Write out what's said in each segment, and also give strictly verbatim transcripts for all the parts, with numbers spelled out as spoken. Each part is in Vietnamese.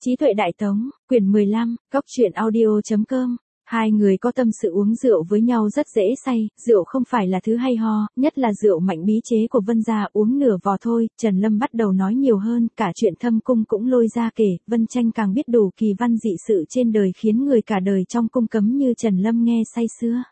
Trí tuệ đại tống, quyển mười lăm, góc truyện audio.com. Hai người có tâm sự uống rượu với nhau rất dễ say, rượu không phải là thứ hay ho, nhất là rượu mạnh bí chế của Vân gia, uống nửa vò thôi, Trần Lâm bắt đầu nói nhiều hơn, cả chuyện thâm cung cũng lôi ra kể, Vân Tranh càng biết đủ kỳ văn dị sự trên đời khiến người cả đời trong cung cấm như Trần Lâm nghe say sưa.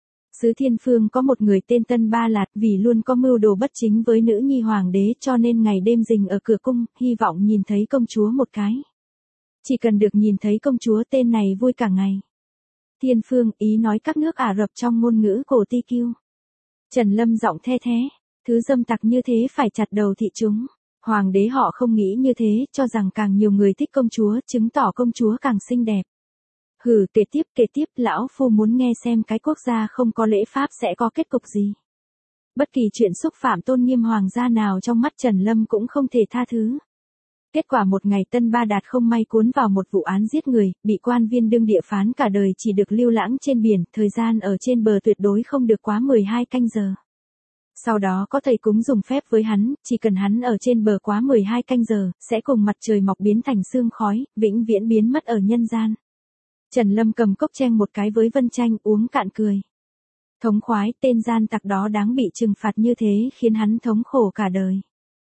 Xứ Thiên Phương có một người tên Tân Ba Lạt, vì luôn có mưu đồ bất chính với nữ nhi hoàng đế cho nên ngày đêm rình ở cửa cung, hy vọng nhìn thấy công chúa một cái. Chỉ cần được nhìn thấy công chúa tên này vui cả ngày. Thiên Phương, ý nói các nước Ả Rập trong ngôn ngữ cổ Ti Kiêu. Trần Lâm giọng the thế, thứ dâm tặc như thế phải chặt đầu thị chúng. Hoàng đế họ không nghĩ như thế, cho rằng càng nhiều người thích công chúa, chứng tỏ công chúa càng xinh đẹp. Hừ, kể tiếp kể tiếp, lão phu muốn nghe xem cái quốc gia không có lễ pháp sẽ có kết cục gì. Bất kỳ chuyện xúc phạm tôn nghiêm hoàng gia nào trong mắt Trần Lâm cũng không thể tha thứ. Kết quả một ngày Tân Ba Đạt không may cuốn vào một vụ án giết người, bị quan viên đương địa phán cả đời chỉ được lưu lãng trên biển, thời gian ở trên bờ tuyệt đối không được quá mười hai canh giờ. Sau đó có thầy cúng dùng phép với hắn, chỉ cần hắn ở trên bờ quá mười hai canh giờ, sẽ cùng mặt trời mọc biến thành sương khói, vĩnh viễn biến mất ở nhân gian. Trần Lâm cầm cốc cheng một cái với Vân Tranh uống cạn cười. Thống khoái, tên gian tặc đó đáng bị trừng phạt như thế khiến hắn thống khổ cả đời.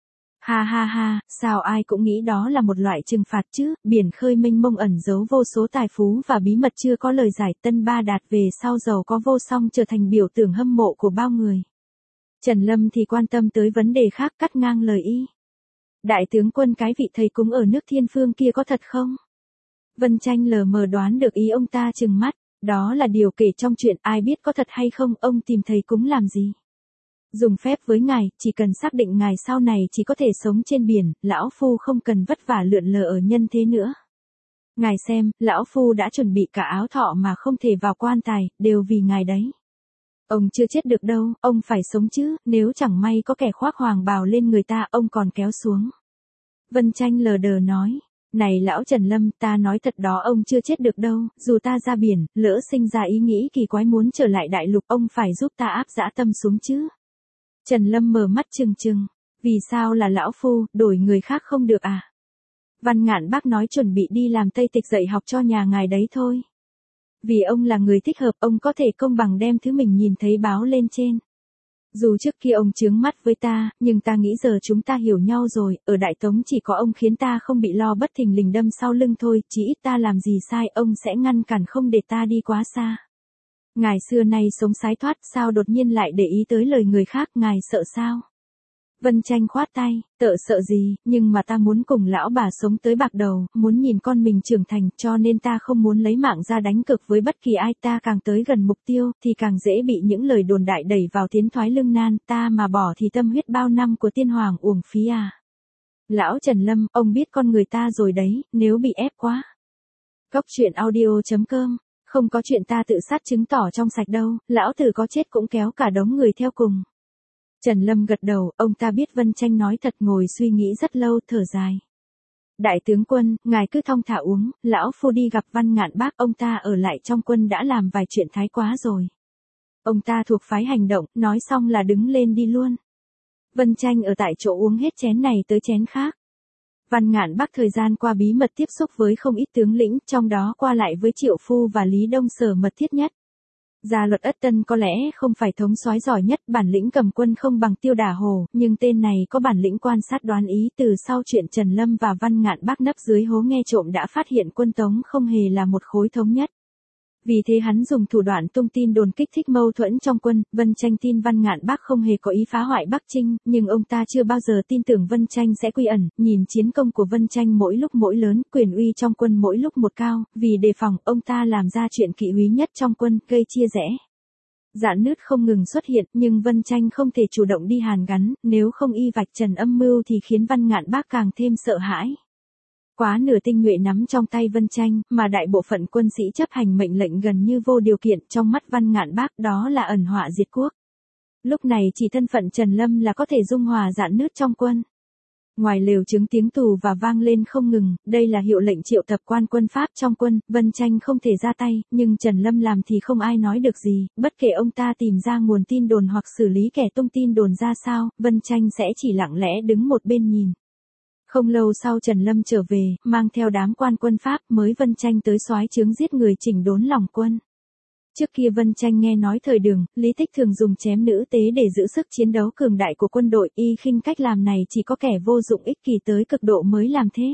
Ha ha ha, sao ai cũng nghĩ đó là một loại trừng phạt chứ, biển khơi mênh mông ẩn giấu vô số tài phú và bí mật chưa có lời giải. Tân Ba Đạt về sau giàu có vô song trở thành biểu tượng hâm mộ của bao người. Trần Lâm thì quan tâm tới vấn đề khác, cắt ngang lời y. Đại tướng quân, cái vị thầy cúng ở nước Thiên Phương kia có thật không? Vân Tranh lờ mờ đoán được ý ông ta, trừng mắt, đó là điều kể trong chuyện, ai biết có thật hay không, ông tìm thầy cúng làm gì? Dùng phép với ngài, chỉ cần xác định ngài sau này chỉ có thể sống trên biển, lão phu không cần vất vả lượn lờ ở nhân thế nữa. Ngài xem, lão phu đã chuẩn bị cả áo thọ mà không thể vào quan tài, đều vì ngài đấy. Ông chưa chết được đâu, ông phải sống chứ, nếu chẳng may có kẻ khoác hoàng bào lên người ta, ông còn kéo xuống. Vân Tranh lờ đờ nói. Này lão Trần Lâm, ta nói thật đó, ông chưa chết được đâu, dù ta ra biển, lỡ sinh ra ý nghĩ kỳ quái muốn trở lại đại lục, ông phải giúp ta áp dã tâm xuống chứ. Trần Lâm mở mắt trừng trừng, vì sao là lão phu, đổi người khác không được à? Văn Ngạn Bác nói chuẩn bị đi làm Tây Tịch dạy học cho nhà ngài đấy thôi. Vì ông là người thích hợp, ông có thể công bằng đem thứ mình nhìn thấy báo lên trên. Dù trước kia ông chướng mắt với ta, nhưng ta nghĩ giờ chúng ta hiểu nhau rồi, ở Đại Tống chỉ có ông khiến ta không bị lo bất thình lình đâm sau lưng thôi, chỉ ít ta làm gì sai ông sẽ ngăn cản không để ta đi quá xa. Ngài xưa nay sống sái thoát, sao đột nhiên lại để ý tới lời người khác, ngài sợ sao? Vân Tranh khoát tay, tợ sợ gì, nhưng mà ta muốn cùng lão bà sống tới bạc đầu, muốn nhìn con mình trưởng thành, cho nên ta không muốn lấy mạng ra đánh cược với bất kỳ ai. Ta càng tới gần mục tiêu, thì càng dễ bị những lời đồn đại đẩy vào tiến thoái lưng nan, ta mà bỏ thì tâm huyết bao năm của tiên hoàng uổng phí à. Lão Trần Lâm, ông biết con người ta rồi đấy, nếu bị ép quá. Góc truyện audio.com, không có chuyện ta tự sát chứng tỏ trong sạch đâu, lão tử có chết cũng kéo cả đống người theo cùng. Trần Lâm gật đầu, ông ta biết Vân Tranh nói thật, ngồi suy nghĩ rất lâu, thở dài. Đại tướng quân, ngài cứ thong thả uống, lão phu đi gặp Văn Ngạn Bác, ông ta ở lại trong quân đã làm vài chuyện thái quá rồi. Ông ta thuộc phái hành động, nói xong là đứng lên đi luôn. Vân Tranh ở tại chỗ uống hết chén này tới chén khác. Văn Ngạn Bác thời gian qua bí mật tiếp xúc với không ít tướng lĩnh, trong đó qua lại với Triệu Phu và Lý Đông Sở mật thiết nhất. Gia Luật Ất Tân có lẽ không phải thống soái giỏi nhất, bản lĩnh cầm quân không bằng Tiêu Đả Hồ, nhưng tên này có bản lĩnh quan sát đoán ý. Từ sau chuyện Trần Lâm và Văn Ngạn Bác nấp dưới hố nghe trộm đã phát hiện quân Tống không hề là một khối thống nhất. Vì thế hắn dùng thủ đoạn tung tin đồn kích thích mâu thuẫn trong quân. Vân Tranh tin Văn Ngạn Bác không hề có ý phá hoại Bắc Trinh, nhưng ông ta chưa bao giờ tin tưởng Vân Tranh sẽ quy ẩn. Nhìn chiến công của Vân Tranh mỗi lúc mỗi lớn, quyền uy trong quân mỗi lúc một cao, vì đề phòng, ông ta làm ra chuyện kỵ húy nhất trong quân, gây chia rẽ. Rạn nứt không ngừng xuất hiện, nhưng Vân Tranh không thể chủ động đi hàn gắn, nếu không y vạch trần âm mưu thì khiến Văn Ngạn Bác càng thêm sợ hãi. Quá nửa tinh nhuệ nắm trong tay Vân Tranh, mà đại bộ phận quân sĩ chấp hành mệnh lệnh gần như vô điều kiện, trong mắt Văn Ngạn Bác đó là ẩn họa diệt quốc. Lúc này chỉ thân phận Trần Lâm là có thể dung hòa rạn nứt trong quân. Ngoài lều trứng tiếng tù và vang lên không ngừng, đây là hiệu lệnh triệu tập quan quân Pháp trong quân. Vân Tranh không thể ra tay, nhưng Trần Lâm làm thì không ai nói được gì, bất kể ông ta tìm ra nguồn tin đồn hoặc xử lý kẻ tung tin đồn ra sao, Vân Tranh sẽ chỉ lặng lẽ đứng một bên nhìn. Không lâu sau Trần Lâm trở về, mang theo đám quan quân Pháp mới Vân Tranh tới soái trướng giết người chỉnh đốn lòng quân. Trước kia Vân Tranh nghe nói thời Đường, Lý Tích thường dùng chém nữ tế để giữ sức chiến đấu cường đại của quân đội, y khinh cách làm này chỉ có kẻ vô dụng ích kỷ tới cực độ mới làm thế.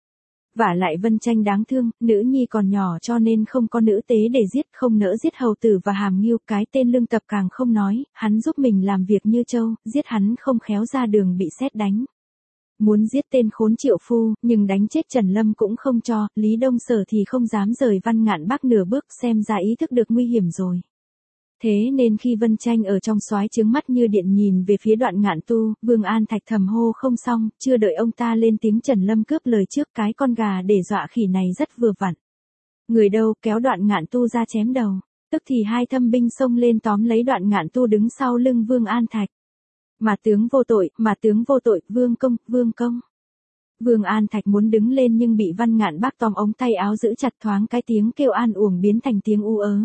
Vả lại Vân Tranh đáng thương, nữ nhi còn nhỏ cho nên không có nữ tế để giết, không nỡ giết hầu tử và hàm ngưu, cái tên Lương Tập càng không nói, hắn giúp mình làm việc như trâu, giết hắn không khéo ra đường bị sét đánh. Muốn giết tên khốn Triệu Phu, nhưng đánh chết Trần Lâm cũng không cho, Lý Đông Sở thì không dám rời Văn Ngạn Bắc nửa bước, xem ra ý thức được nguy hiểm rồi. Thế nên khi Vân Tranh ở trong soái trướng mắt như điện nhìn về phía Đoạn Ngạn Tu, Vương An Thạch thầm hô không xong, chưa đợi ông ta lên tiếng Trần Lâm cướp lời trước, cái con gà để dọa khỉ này rất vừa vặn. Người đâu, kéo Đoạn Ngạn Tu ra chém đầu. Tức thì hai thâm binh xông lên tóm lấy Đoạn Ngạn Tu đứng sau lưng Vương An Thạch. Mà tướng vô tội, mà tướng vô tội, Vương công, Vương công. Vương An Thạch muốn đứng lên nhưng bị Văn Ngạn Bắc tóm ống tay áo giữ chặt, thoáng cái tiếng kêu an uổng biến thành tiếng u ớ.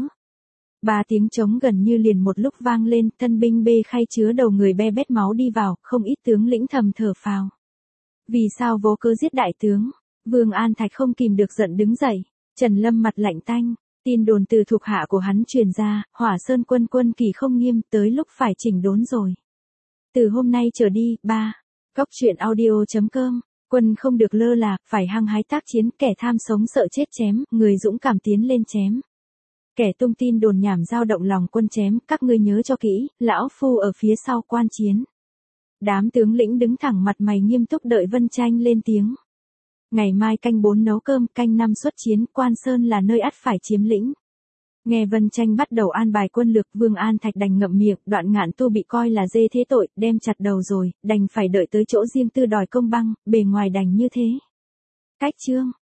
Ba tiếng trống gần như liền một lúc vang lên, thân binh bê khay chứa đầu người be bét máu đi vào, không ít tướng lĩnh thầm thở phào. Vì sao vô cớ giết đại tướng? Vương An Thạch không kìm được giận đứng dậy. Trần Lâm mặt lạnh tanh, tin đồn từ thuộc hạ của hắn truyền ra, Hỏa Sơn quân quân kỳ không nghiêm, tới lúc phải chỉnh đốn rồi. Từ hôm nay trở đi, ba. Góc truyện audio chấm com, quân không được lơ là, phải hăng hái tác chiến, kẻ tham sống sợ chết chém, người dũng cảm tiến lên chém. Kẻ tung tin đồn nhảm dao động lòng quân chém, các ngươi nhớ cho kỹ, lão phu ở phía sau quan chiến. Đám tướng lĩnh đứng thẳng mặt mày nghiêm túc đợi Vân Tranh lên tiếng. Ngày mai canh bốn nấu cơm, canh năm xuất chiến, Quan Sơn là nơi ắt phải chiếm lĩnh. Nghe Vân Tranh bắt đầu an bài quân lược, Vương An Thạch đành ngậm miệng, Đoạn Ngạn Tu bị coi là dê thế tội, đem chặt đầu rồi, đành phải đợi tới chỗ riêng tư đòi công băng, bề ngoài đành như thế. Cách chương